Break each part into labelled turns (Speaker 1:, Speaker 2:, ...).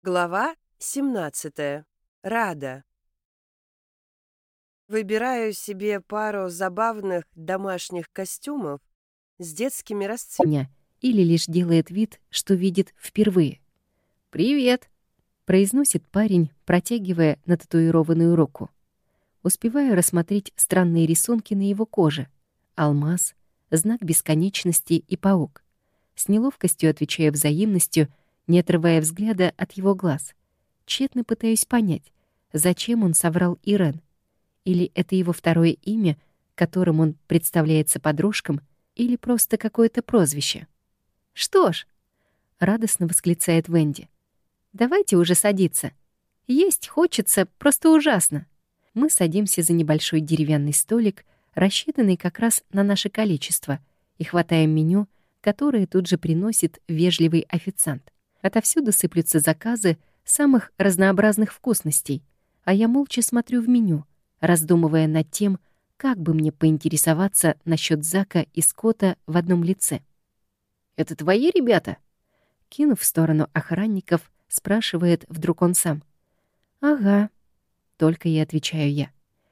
Speaker 1: Глава 17. Рада. Выбираю себе пару забавных домашних костюмов с детскими расцветками.
Speaker 2: Меня или лишь делает вид, что видит впервые. «Привет!» — произносит парень, протягивая нататуированную руку. Успеваю рассмотреть странные рисунки на его коже. Алмаз, знак бесконечности и паук. С неловкостью отвечаю взаимностью, не отрывая взгляда от его глаз. Тщетно пытаюсь понять, зачем он соврал Ирен. Или это его второе имя, которым он представляется подружкам, или просто какое-то прозвище. «Что ж», — радостно восклицает Венди, — «давайте уже садиться. Есть хочется просто ужасно». Мы садимся за небольшой деревянный столик, рассчитанный как раз на наше количество, и хватаем меню, которое тут же приносит вежливый официант. Отовсюду сыплются заказы самых разнообразных вкусностей, а я молча смотрю в меню, раздумывая над тем, как бы мне поинтересоваться насчет Зака и Скотта в одном лице. «Это твои ребята?» Кинув в сторону охранников, спрашивает вдруг он сам. «Ага», — только и отвечаю я.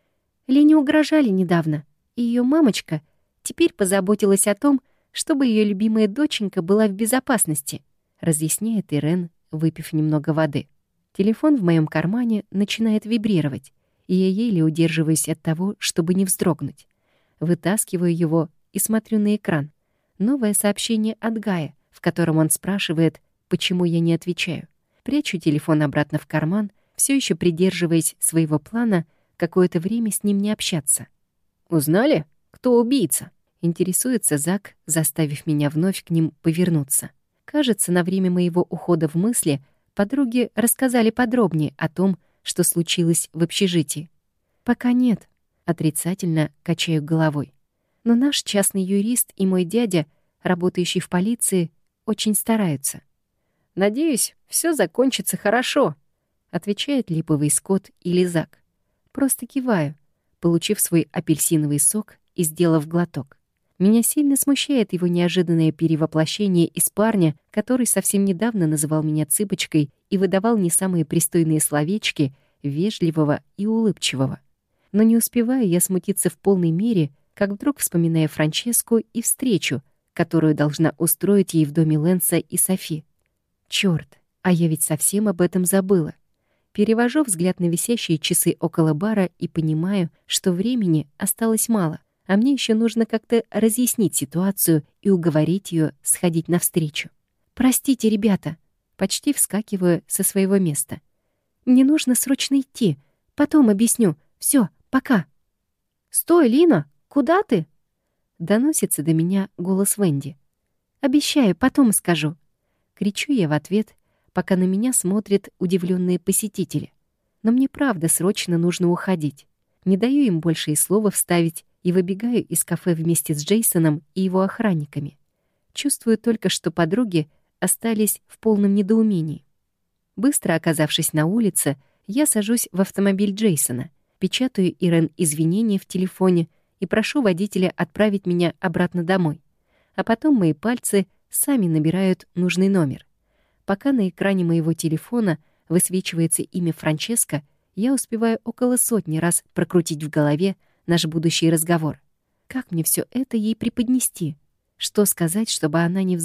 Speaker 2: Лене угрожали недавно, и ее мамочка теперь позаботилась о том, чтобы ее любимая доченька была в безопасности, разъясняет Ирен, выпив немного воды. Телефон в моем кармане начинает вибрировать, и я еле удерживаюсь от того, чтобы не вздрогнуть. Вытаскиваю его и смотрю на экран. Новое сообщение от Гая, в котором он спрашивает, почему я не отвечаю. Прячу телефон обратно в карман, все еще придерживаясь своего плана какое-то время с ним не общаться. «Узнали, кто убийца?» — интересуется Зак, заставив меня вновь к ним повернуться. Кажется, на время моего ухода в мысли подруги рассказали подробнее о том, что случилось в общежитии. «Пока нет», — отрицательно качаю головой. «Но наш частный юрист и мой дядя, работающий в полиции, очень стараются». «Надеюсь, все закончится хорошо», — отвечает липовый Скотт или Зак. Просто киваю, получив свой апельсиновый сок и сделав глоток. Меня сильно смущает его неожиданное перевоплощение из парня, который совсем недавно называл меня цыпочкой и выдавал не самые пристойные словечки, вежливого и улыбчивого. Но не успеваю я смутиться в полной мере, как вдруг вспоминаю Франческу и встречу, которую должна устроить ей в доме Лэнса и Софи. Чёрт, а я ведь совсем об этом забыла. Перевожу взгляд на висящие часы около бара и понимаю, что времени осталось мало, а мне еще нужно как-то разъяснить ситуацию и уговорить ее сходить навстречу. «Простите, ребята», почти вскакиваю со своего места. «Мне нужно срочно идти. Потом объясню. Все, пока». «Стой, Лина! Куда ты?» Доносится до меня голос Венди. «Обещаю, потом скажу». Кричу я в ответ, пока на меня смотрят удивленные посетители. Но мне правда срочно нужно уходить. Не даю им больше и слова вставить и выбегаю из кафе вместе с Джейсоном и его охранниками. Чувствую только, что подруги остались в полном недоумении. Быстро оказавшись на улице, я сажусь в автомобиль Джейсона, печатаю Ирен извинения в телефоне и прошу водителя отправить меня обратно домой. А потом мои пальцы сами набирают нужный номер. Пока на экране моего телефона высвечивается имя Франческа, я успеваю около 100 раз прокрутить в голове наш будущий разговор. Как мне все это ей преподнести? Что сказать, чтобы она не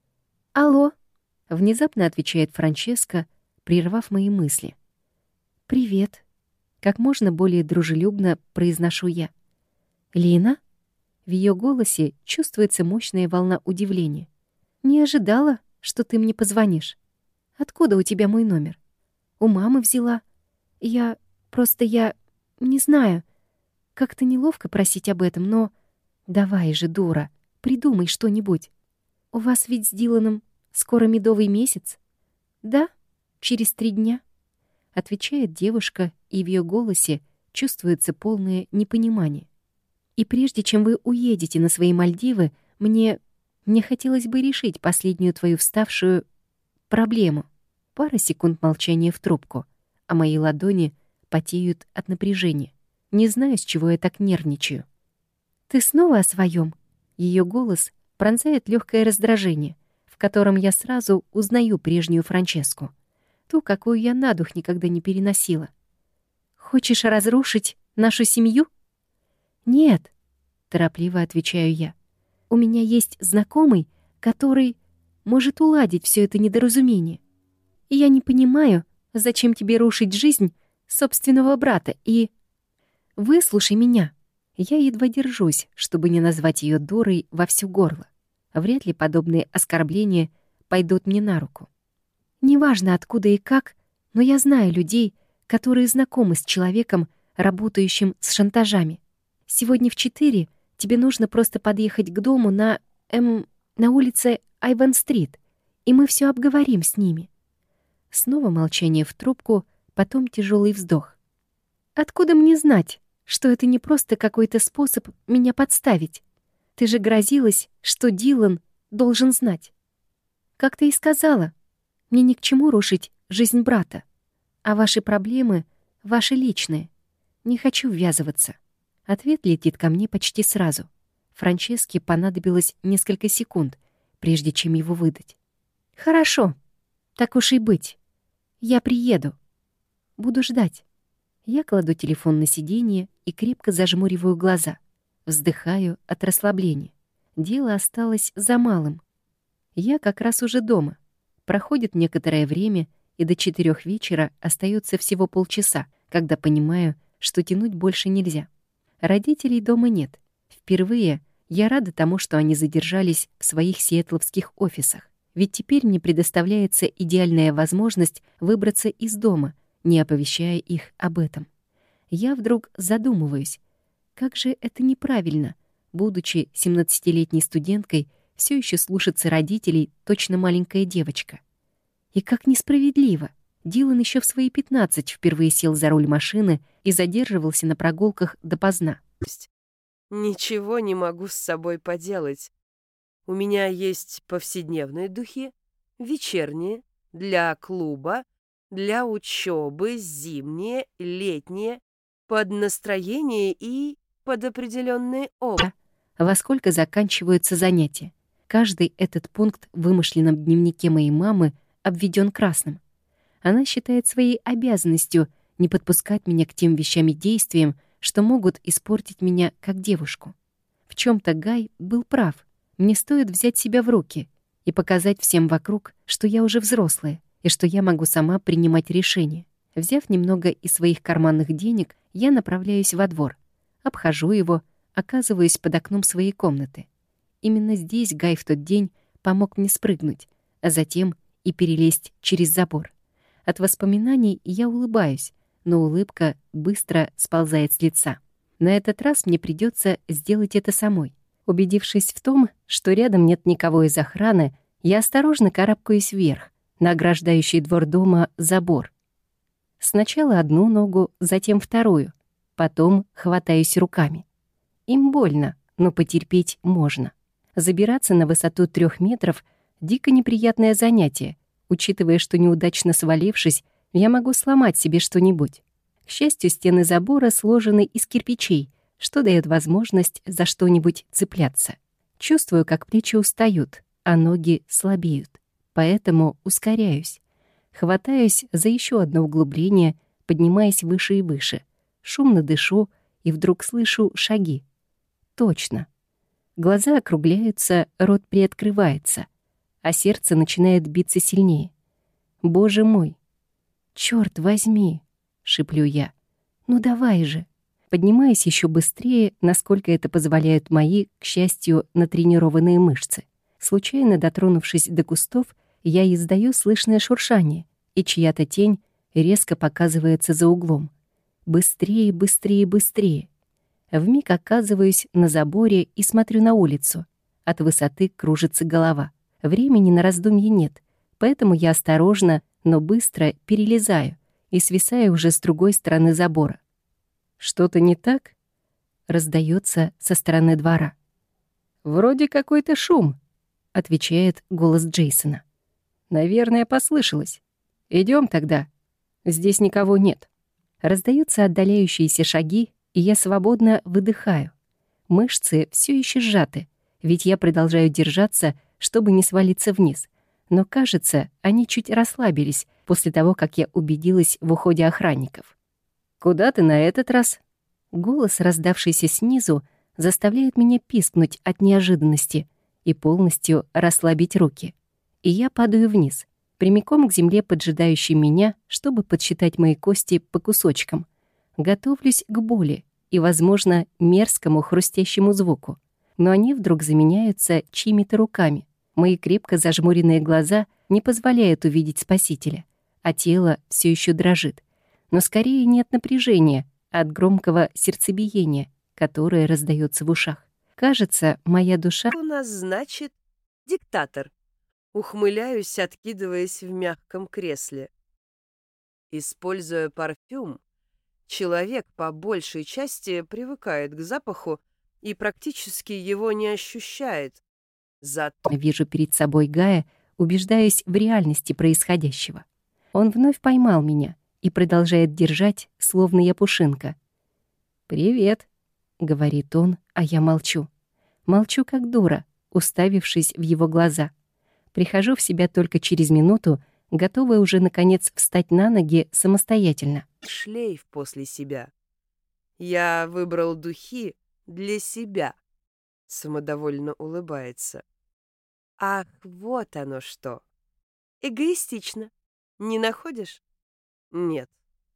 Speaker 2: «Алло», — внезапно отвечает Франческа, прервав мои мысли. «Привет», — как можно более дружелюбно произношу я. «Лина?» В ее голосе чувствуется мощная волна удивления. «Не ожидала, что ты мне позвонишь. Откуда у тебя мой номер? У мамы взяла. Я не знаю. Как-то неловко просить об этом, но... Давай же, дура, придумай что-нибудь. У вас ведь с Диланом скоро медовый месяц?» «Да, через 3 дня», — отвечает девушка, и в ее голосе чувствуется полное непонимание. «И прежде чем вы уедете на свои Мальдивы, мне хотелось бы решить последнюю твою вставшую проблему». Пара секунд молчания в трубку, а мои ладони потеют от напряжения. Не знаю, с чего я так нервничаю. «Ты снова о своем? Ее голос пронзает легкое раздражение, в котором я сразу узнаю прежнюю Франческу. Ту, какую я на дух никогда не переносила. «Хочешь разрушить нашу семью?» «Нет», — торопливо отвечаю я. «У меня есть знакомый, который может уладить все это недоразумение. И я не понимаю, зачем тебе рушить жизнь собственного брата и...» «Выслушай меня». Я едва держусь, чтобы не назвать ее дурой во всё горло. Вряд ли подобные оскорбления пойдут мне на руку. Неважно, откуда и как, но я знаю людей, которые знакомы с человеком, работающим с шантажами. Сегодня в 4 тебе нужно просто подъехать к дому на улице Айван-стрит, и мы все обговорим с ними. Снова молчание в трубку, потом тяжелый вздох. Откуда мне знать, что это не просто какой-то способ меня подставить? Ты же грозилась, что Дилан должен знать. Как ты и сказала, мне ни к чему рушить жизнь брата, а ваши проблемы — ваши личные. Не хочу ввязываться. Ответ летит ко мне почти сразу. Франческе понадобилось несколько секунд, прежде чем его выдать. «Хорошо, так уж и быть. Я приеду. Буду ждать». Я кладу телефон на сиденье и крепко зажмуриваю глаза. Вздыхаю от расслабления. Дело осталось за малым. Я как раз уже дома. Проходит некоторое время, и до 4 вечера остается всего полчаса, когда понимаю, что тянуть больше нельзя. Родителей дома нет. Впервые я рада тому, что они задержались в своих сиэтловских офисах. Ведь теперь мне предоставляется идеальная возможность выбраться из дома, не оповещая их об этом. Я вдруг задумываюсь, как же это неправильно, будучи 17-летней студенткой, все еще слушаться родителей точно маленькая девочка. И как несправедливо. Дилан еще в свои 15 впервые сел за руль машины и задерживался на прогулках допоздна.
Speaker 1: Ничего не могу с собой поделать. У меня есть повседневные духи, вечерние, для клуба, для учебы, зимние, летние, под настроение и под определенные образы.
Speaker 2: Во сколько заканчиваются занятия? Каждый этот пункт в вымышленном дневнике моей мамы обведен красным. Она считает своей обязанностью не подпускать меня к тем вещам и действиям, что могут испортить меня как девушку. В чем-то Гай был прав. Мне стоит взять себя в руки и показать всем вокруг, что я уже взрослая и что я могу сама принимать решения. Взяв немного из своих карманных денег, я направляюсь во двор. Обхожу его, оказываюсь под окном своей комнаты. Именно здесь Гай в тот день помог мне спрыгнуть, а затем и перелезть через забор. От воспоминаний я улыбаюсь, но улыбка быстро сползает с лица. На этот раз мне придется сделать это самой. Убедившись в том, что рядом нет никого из охраны, я осторожно карабкаюсь вверх, на ограждающий двор дома забор. Сначала одну ногу, затем вторую, потом хватаюсь руками. Им больно, но потерпеть можно. Забираться на высоту 3 метров — дико неприятное занятие, учитывая, что неудачно свалившись, я могу сломать себе что-нибудь. К счастью, стены забора сложены из кирпичей, что дает возможность за что-нибудь цепляться. Чувствую, как плечи устают, а ноги слабеют. Поэтому ускоряюсь. Хватаюсь за еще одно углубление, поднимаясь выше и выше. Шумно дышу и вдруг слышу шаги. Точно. Глаза округляются, рот приоткрывается, а сердце начинает биться сильнее. Боже мой! «Чёрт возьми!» — шеплю я. «Ну давай же!» Поднимаясь еще быстрее, насколько это позволяют мои, к счастью, натренированные мышцы. Случайно дотронувшись до кустов, я издаю слышное шуршание, и чья-то тень резко показывается за углом. Быстрее, быстрее, быстрее. Вмиг оказываюсь на заборе и смотрю на улицу. От высоты кружится голова. Времени на раздумье нет, поэтому я осторожно, но быстро перелезаю и свисаю уже с другой стороны забора. «Что-то не так?» — раздается со стороны двора. «Вроде какой-то шум», — отвечает голос Джейсона. «Наверное, послышалось. Идем тогда. Здесь никого нет». Раздаются отдаляющиеся шаги, и я свободно выдыхаю. Мышцы все еще сжаты, ведь я продолжаю держаться, чтобы не свалиться вниз. Но, кажется, они чуть расслабились, после того, как я убедилась в уходе охранников. «Куда ты на этот раз?» Голос, раздавшийся снизу, заставляет меня пискнуть от неожиданности и полностью расслабить руки. И я падаю вниз, прямиком к земле, поджидающей меня, чтобы подсчитать мои кости по кусочкам. Готовлюсь к боли и, возможно, мерзкому хрустящему звуку. Но они вдруг заменяются чьими-то руками. Мои крепко зажмуренные глаза не позволяют увидеть спасителя, а тело все еще дрожит. Но скорее не от напряжения, а от громкого сердцебиения, которое раздается в ушах. Кажется, моя душа...
Speaker 1: У нас, значит, диктатор. Ухмыляюсь, откидываясь в мягком кресле. Используя парфюм, человек по большей части привыкает к запаху и практически его не ощущает. Зато
Speaker 2: Вижу перед собой Гая, убеждаюсь в реальности происходящего. Он вновь поймал меня и продолжает держать, словно я пушинка. «Привет», — говорит он, а я молчу. Молчу как дура, уставившись в его глаза. Прихожу в себя только через минуту, готовая уже, наконец, встать на ноги самостоятельно.
Speaker 1: шлейф после себя. Я выбрал духи для себя. Самодовольно улыбается. Ах, вот оно что. Эгоистично. Не находишь? Нет.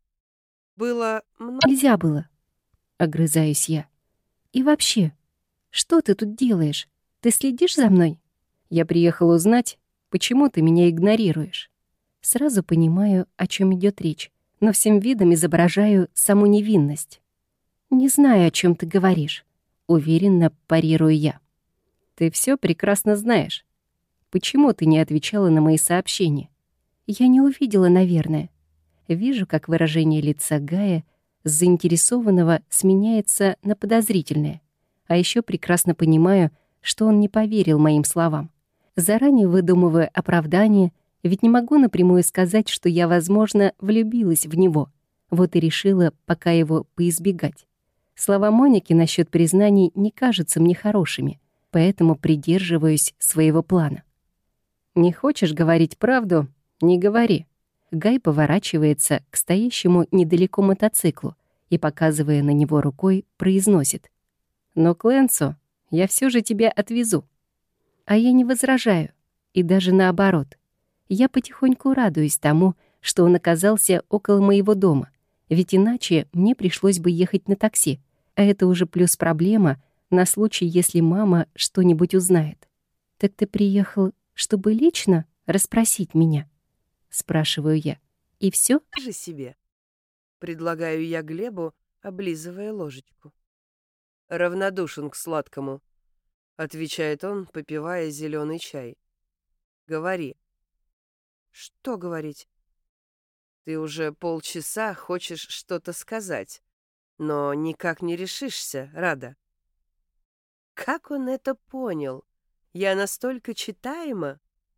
Speaker 1: Было много.
Speaker 2: Нельзя было, огрызаюсь я. И вообще, что ты тут делаешь? Ты следишь за мной? Я приехал узнать, почему ты меня игнорируешь. Сразу понимаю, о чем идет речь, но всем видом изображаю саму невинность. Не знаю, о чем ты говоришь, уверенно парирую я. Ты все прекрасно знаешь. Почему ты не отвечала на мои сообщения? Я не увидела, наверное. Вижу, как выражение лица Гая с заинтересованного сменяется на подозрительное. А еще прекрасно понимаю, что он не поверил моим словам. Заранее выдумывая оправдание, ведь не могу напрямую сказать, что я, возможно, влюбилась в него. Вот и решила пока его поизбегать. Слова Моники насчет признаний не кажутся мне хорошими, поэтому придерживаюсь своего плана. «Не хочешь говорить правду? Не говори». Гай поворачивается к стоящему недалеко мотоциклу и, показывая на него рукой, произносит: «Но Клэнсу я все же тебя отвезу». А я не возражаю, и даже наоборот. Я потихоньку радуюсь тому, что он оказался около моего дома, ведь иначе мне пришлось бы ехать на такси, а это уже плюс проблема на случай, если мама что-нибудь узнает. «Так ты приехал, чтобы лично расспросить меня?» — спрашиваю я. «И все?
Speaker 1: Же себе. Предлагаю я Глебу, облизывая ложечку. Равнодушен к сладкому, отвечает он, попивая зеленый чай. Говори. Что говорить? Ты уже полчаса хочешь что-то сказать, но никак не решишься, Рада. Как он это понял? Я настолько читаема?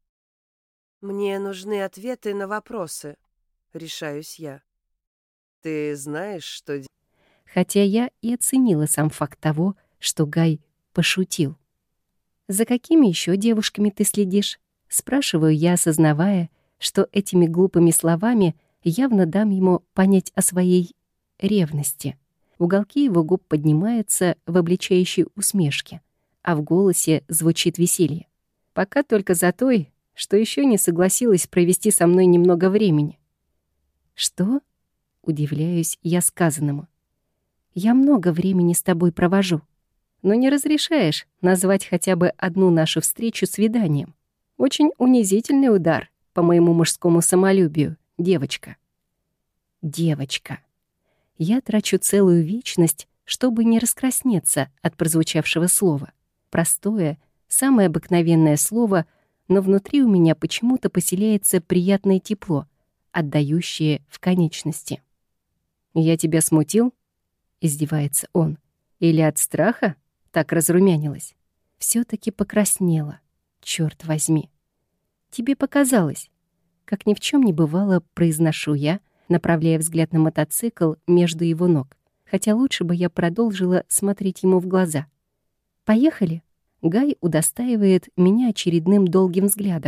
Speaker 1: Мне нужны ответы на вопросы, решаюсь я. Ты знаешь, что...
Speaker 2: Хотя я и оценила сам факт того, что Гай пошутил. «За какими еще девушками ты следишь?» — спрашиваю я, осознавая, что этими глупыми словами явно дам ему понять о своей ревности. Уголки его губ поднимаются в обличающей усмешке, а в голосе звучит веселье. «Пока только за той, что еще не согласилась провести со мной немного времени». «Что?» — удивляюсь я сказанному. «Я много времени с тобой провожу, но не разрешаешь назвать хотя бы одну нашу встречу свиданием. Очень унизительный удар по моему мужскому самолюбию, девочка». «Девочка». Я трачу целую вечность, чтобы не раскраснеться от прозвучавшего слова. Простое, самое обыкновенное слово, но внутри у меня почему-то поселяется приятное тепло, отдающее в конечности. «Я тебя смутил?» — издевается он. «Или от страха так разрумянилась?» Все-таки покраснела, черт возьми. «Тебе показалось». Как ни в чем не бывало, произношу я, направляя взгляд на мотоцикл между его ног, хотя лучше бы я продолжила смотреть ему в глаза. «Поехали?» Гай удостаивает меня очередным долгим взглядом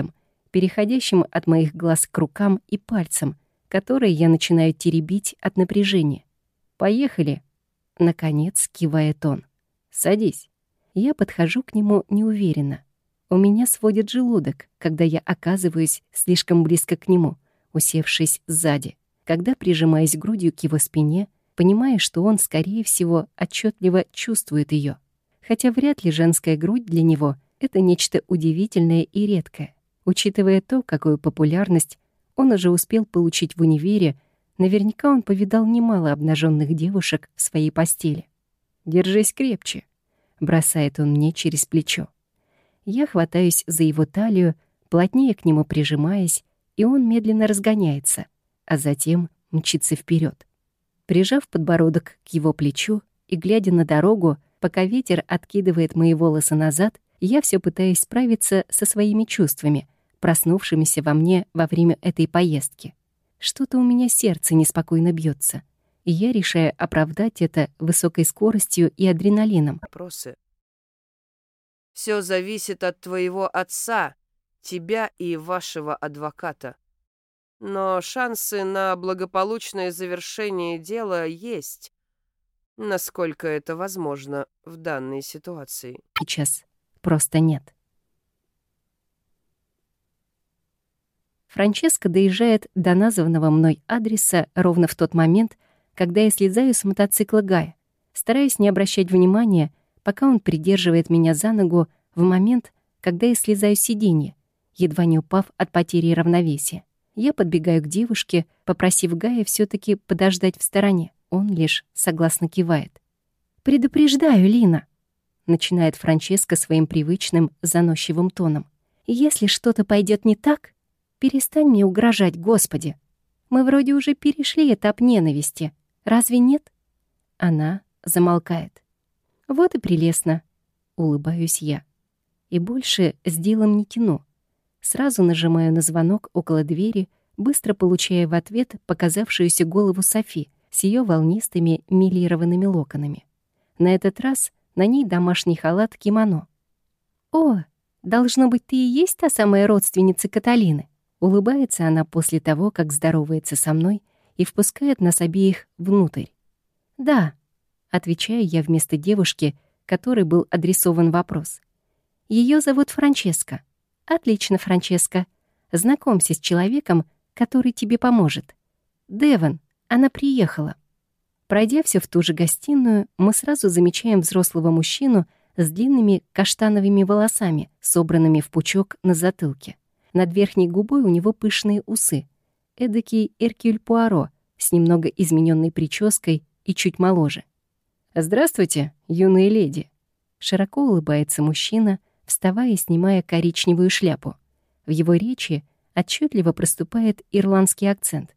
Speaker 2: переходящим от моих глаз к рукам и пальцам, которые я начинаю теребить от напряжения. «Поехали!» Наконец кивает он. «Садись». Я подхожу к нему неуверенно. У меня сводит желудок, когда я оказываюсь слишком близко к нему, усевшись сзади. Когда прижимаюсь грудью к его спине, понимая, что он, скорее всего, отчетливо чувствует ее. Хотя вряд ли женская грудь для него — это нечто удивительное и редкое. Учитывая то, какую популярность он уже успел получить в универе, наверняка он повидал немало обнаженных девушек в своей постели. «Держись крепче», — бросает он мне через плечо. Я хватаюсь за его талию, плотнее к нему прижимаясь, и он медленно разгоняется, а затем мчится вперед. Прижав подбородок к его плечу и глядя на дорогу, пока ветер откидывает мои волосы назад, я все пытаюсь справиться со своими чувствами, проснувшимися во мне во время этой поездки. Что-то у меня сердце неспокойно бьется, и я решаю оправдать это высокой скоростью и адреналином.
Speaker 1: Вопросы. Все зависит от твоего отца, тебя и вашего адвоката. Но шансы на благополучное завершение дела есть, насколько это возможно в данной ситуации.
Speaker 2: Сейчас просто нет. Франческа доезжает до названного мной адреса ровно в тот момент, когда я слезаю с мотоцикла Гая, стараясь не обращать внимания, пока он придерживает меня за ногу в момент, когда я слезаю с сиденья, едва не упав от потери равновесия. Я подбегаю к девушке, попросив Гая все-таки подождать в стороне. Он лишь согласно кивает. «Предупреждаю, Лина», — начинает Франческа своим привычным заносчивым тоном. «Если что-то пойдет не так, перестань мне угрожать, Господи. Мы вроде уже перешли этап ненависти. Разве нет?» Она замолкает. «Вот и прелестно», — улыбаюсь я. И больше с делом не тяну. Сразу нажимаю на звонок около двери, быстро получая в ответ показавшуюся голову Софи с ее волнистыми милированными локонами. На этот раз на ней домашний халат-кимоно. «О, должно быть, ты и есть та самая родственница Каталины?» Улыбается она после того, как здоровается со мной и впускает нас обеих внутрь. «Да», — отвечаю я вместо девушки, которой был адресован вопрос. Ее зовут Франческа. «Отлично, Франческа. Знакомься с человеком, который тебе поможет. Девон, она приехала». Пройдя все в ту же гостиную, мы сразу замечаем взрослого мужчину с длинными каштановыми волосами, собранными в пучок на затылке. Над верхней губой у него пышные усы. Эдакий Эркюль Пуаро с немного измененной прической и чуть моложе. «Здравствуйте, юные леди!» Широко улыбается мужчина, вставая и снимая коричневую шляпу. В его речи отчетливо проступает ирландский акцент.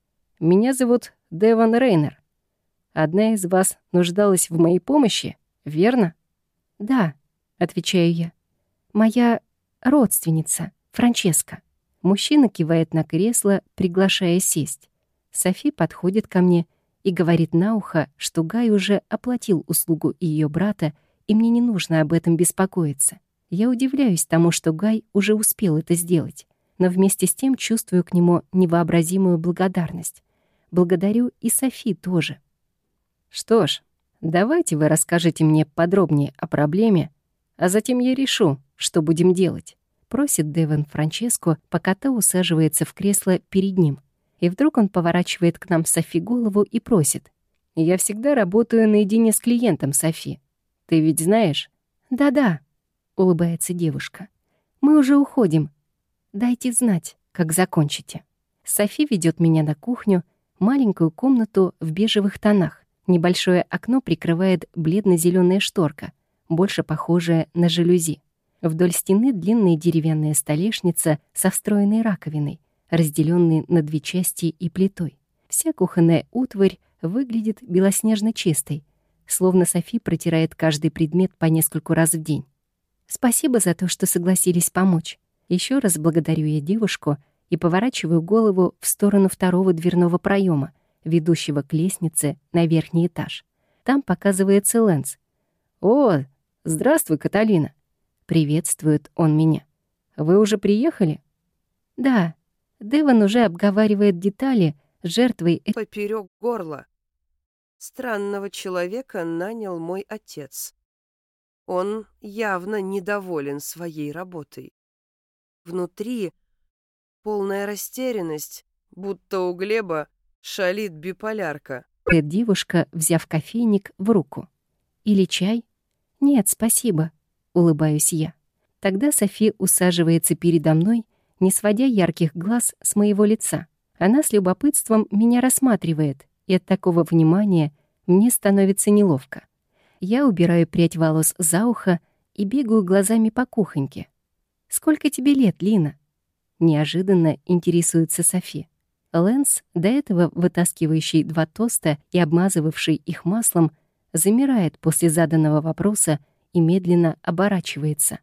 Speaker 2: «Меня зовут Девон Рейнер. Одна из вас нуждалась в моей помощи, верно?» «Да», — отвечаю я. «Моя родственница, Франческа». Мужчина кивает на кресло, приглашая сесть. Софи подходит ко мне и говорит на ухо, что Гай уже оплатил услугу ее брата, и мне не нужно об этом беспокоиться. Я удивляюсь тому, что Гай уже успел это сделать, но вместе с тем чувствую к нему невообразимую благодарность. Благодарю и Софи тоже. «Что ж, давайте вы расскажете мне подробнее о проблеме, а затем я решу, что будем делать», — просит Девон Франческо, пока та усаживается в кресло перед ним. И вдруг он поворачивает к нам Софи голову и просит. «Я всегда работаю наедине с клиентом, Софи. Ты ведь знаешь?» «Да-да», — улыбается девушка. «Мы уже уходим. Дайте знать, как закончите». Софи ведет меня на кухню, маленькую комнату в бежевых тонах. Небольшое окно прикрывает бледно-зеленая шторка, больше похожая на жалюзи. Вдоль стены длинная деревянная столешница со встроенной раковиной, разделенной на две части и плитой. Вся кухонная утварь выглядит белоснежно чистой, словно Софи протирает каждый предмет по нескольку раз в день. «Спасибо за то, что согласились помочь». Еще раз благодарю я девушку и поворачиваю голову в сторону второго дверного проема, ведущего к лестнице на верхний этаж. Там показывается Лэнс. «О, здравствуй, Каталина!» Приветствует он меня. «Вы уже приехали?» Да, Деван уже обговаривает детали с жертвой.
Speaker 1: Поперек горла. Странного человека нанял мой отец. Он явно недоволен своей работой. Внутри полная растерянность, будто у Глеба шалит биполярка.
Speaker 2: Девушка, взяв кофейник в руку. Или чай? Нет, спасибо, улыбаюсь я. Тогда Софи усаживается передо мной, не сводя ярких глаз с моего лица. Она с любопытством меня рассматривает, и от такого внимания мне становится неловко. Я убираю прядь волос за ухо и бегаю глазами по кухоньке. «Сколько тебе лет, Лина?» Неожиданно интересуется Софи. Лэнс, до этого вытаскивающий 2 тоста и обмазывавший их маслом, замирает после заданного вопроса и медленно оборачивается.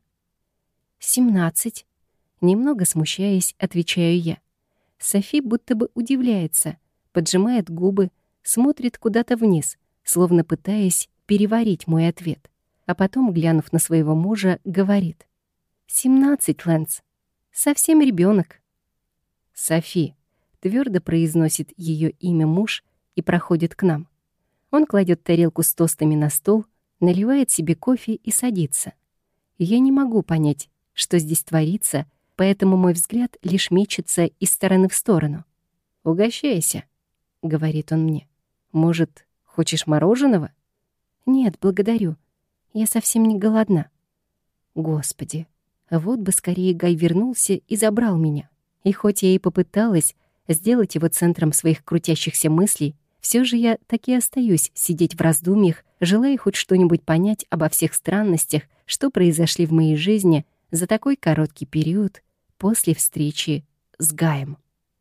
Speaker 2: 17. Немного смущаясь, отвечаю я. Софи будто бы удивляется, поджимает губы, смотрит куда-то вниз, словно пытаясь переварить мой ответ. А потом, глянув на своего мужа, говорит. 17, Лэнс. Совсем ребенок. Софи. Твердо произносит ее имя муж и проходит к нам. Он кладет тарелку с тостами на стол, наливает себе кофе и садится. Я не могу понять, что здесь творится, поэтому мой взгляд лишь мечется из стороны в сторону. «Угощайся», — говорит он мне. «Может, хочешь мороженого?» «Нет, благодарю. Я совсем не голодна». Господи, вот бы скорее Гай вернулся и забрал меня. И хоть я и попыталась сделать его центром своих крутящихся мыслей, все же я так и остаюсь сидеть в раздумьях, желая хоть что-нибудь понять обо всех странностях, что произошли в моей жизни за такой короткий период после встречи с Гаем.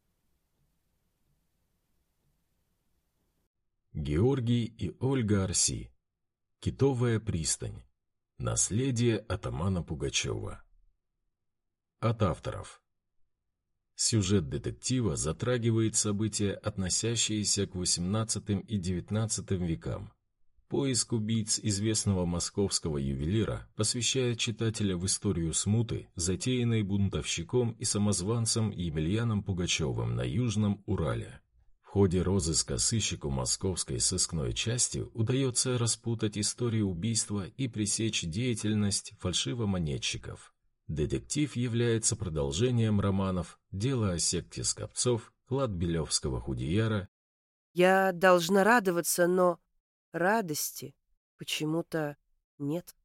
Speaker 3: Георгий и Ольга Арси. Китовая пристань. Наследие атамана Пугачева. От авторов. Сюжет детектива затрагивает события, относящиеся к XVIII и XIX векам. Поиск убийц известного московского ювелира посвящает читателя в историю смуты, затеянной бунтовщиком и самозванцем Емельяном Пугачевым на Южном Урале. В ходе розыска сыщику московской сыскной части удается распутать историю убийства и пресечь деятельность фальшивомонетчиков. Детектив является продолжением романов «Дело о секте Скопцов», «Клад Белевского Худияра».
Speaker 1: Я должна радоваться, но радости почему-то нет.